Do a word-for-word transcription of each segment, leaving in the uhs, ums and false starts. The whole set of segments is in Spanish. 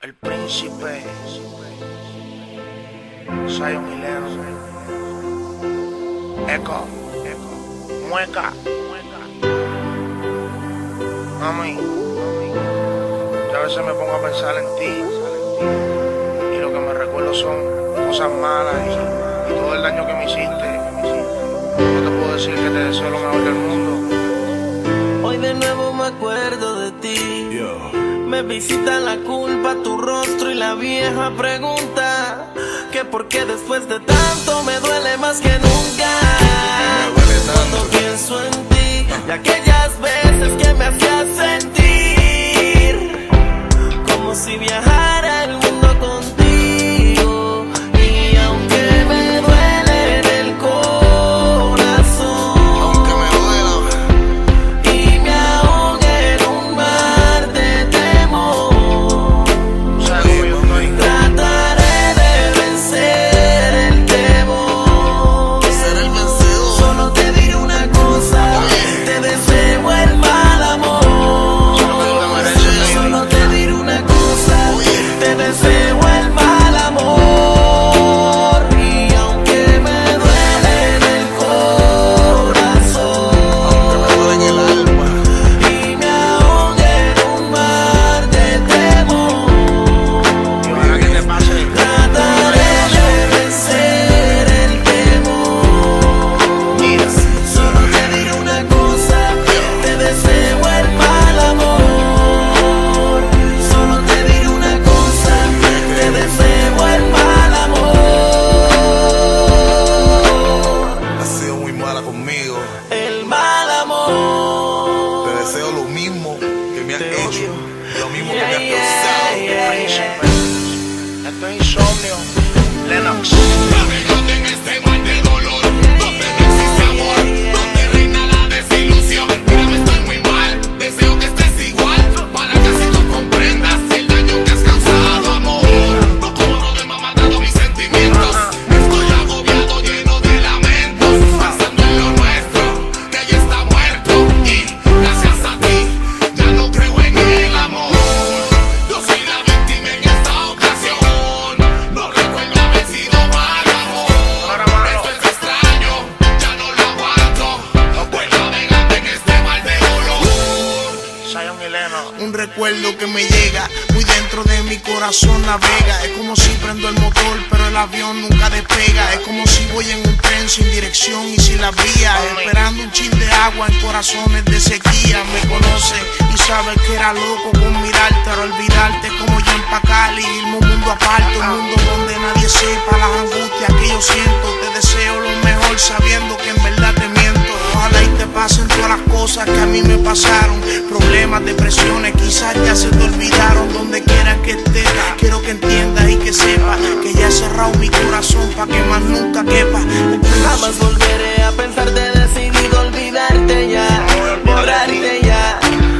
El príncipe Zion y Lennox, Echo, Echo, Mueca, Mami, yo a veces me pongo a pensar en ti y lo que me recuerdo son cosas malas y, y todo el daño que me hiciste. No te puedo decir que te deseo lo mejor del mundo. Hoy de nuevo me acuerdo de ti. Yo. Me visita la culpa, tu rostro y la vieja pregunta que por qué después de tanto me duele más que nunca. Cuando pienso en ti y aquellas veces que me hacías sentir como si viajara el mundo contigo. Y aunque me duele en el corazón, aunque me duela y me ahogue en un mar de temor, trataré de vencer el temor. ser el vencedor. Solo te diré una cosa, te deseo el mal amor. Solo te diré una cosa, te deseo el mal amor. Y aunque me duele en el corazón, aunque me duele en el alma, y me ahogue en un mar de temor, y ojalá que te pase. trataré de vencer el temor. Mira, Solo te diré una cosa, te deseo el mal amor. Solo te diré una cosa, te deseo el mal amor. Has sido muy mala conmigo. El mal amor. Te deseo lo mismo que me has Te hecho, odio. lo mismo que Yeah, me has yeah, causado. yeah, príncipe, esto es insomnio, Lennox. Navegando en este mar de dolor, donde no existe amor, donde reina la desilusión. Mírame, estoy muy mal, deseo que estés igual, para que así tú comprendas el daño que has causado, amor. No, como no me ha matado mis sentimientos, estoy agobiado, lleno de lamentos, pensando en lo nuestro, que ya está muerto. Y gracias a ti, ya no creo en el amor. Yo soy la víctima en esta ocasión, no recuerdo haber sido mal Ahora, amor. mano. Esto es extraño, ya no lo aguanto. Voy navegando en este mar de dolor. Zion y Lennox. Un recuerdo que me llega, muy dentro de mi corazón navega. Es como si prendo el motor, pero el avión nunca despega. Es como si voy en un tren sin dirección y sin la vía, esperando un chin de agua en corazones de sequía. Me conoce y sabe que era loco con mirarte, pero olvidarte es como yo empacar y irme a un mundo aparte, un mundo donde nadie sepa las angustias que yo siento. Te deseo lo mejor sabiendo que en verdad te miento. Ojalá y te pasen todas las cosas que a mí me pasaron, problemas, depresiones, quizás ya se te olvidaron. Donde quiera que estés, quiero que entiendas y que sepas que ya he cerrado mi corazón pa' que más nunca quepa. Jamás volveré a pensarte, he decidido olvidarte ya, borrarte ya.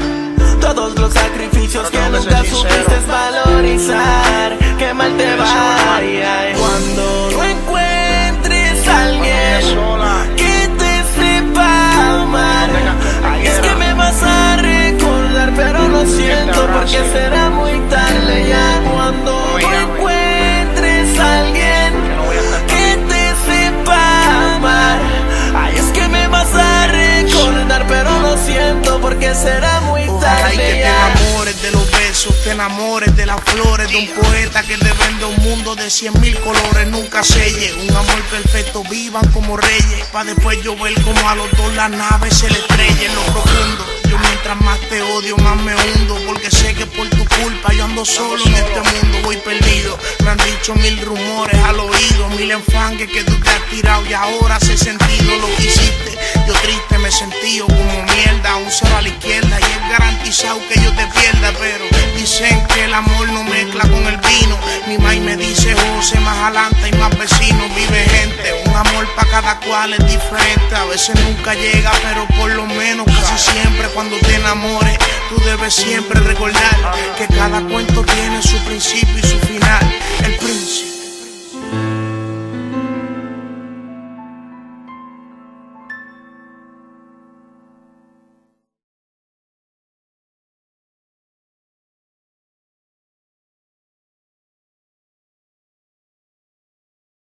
Todos los sacrificios que Pero tengo que nunca ser sincero. supiste valorizar, que mal te vaya. Cuando no encuentres a alguien sola, que te sepa amar, ay, es que me vas a recordar, pero lo siento porque será muy tarde ya. Cuando no encuentres a alguien que no voy a estar que te sepa amar, ay, es que me vas a recordar, pero lo siento porque será muy Ojalá y que tarde te ya. enamores de los besos, te enamores de las flores, de un poeta que te vende un mundo de cien mil colores, nunca selle. Un amor perfecto, vivan como reyes, pa' después yo ver como a los dos la nave se le estrella en lo profundo. Yo mientras más te odio, más me hundo, porque sé que por tu culpa yo ando solo en este mundo, voy perdido. Me han dicho mil rumores al oído, mil enfangues que tú te has tirado y ahora hace sentido lo que hiciste. Yo triste me sentí como mierda, un cero a la izquierda y es garantizado que yo te pierda. Pero dicen que el amor no mezcla con el vino. Mi mai me dice José, más adelante hay más vecinos, vive gente. Un amor pa' cada cual es diferente, a veces nunca llega, pero por lo menos casi siempre cuando te enamores, tú debes siempre recordar que cada cuento tiene su principio y su final. El príncipe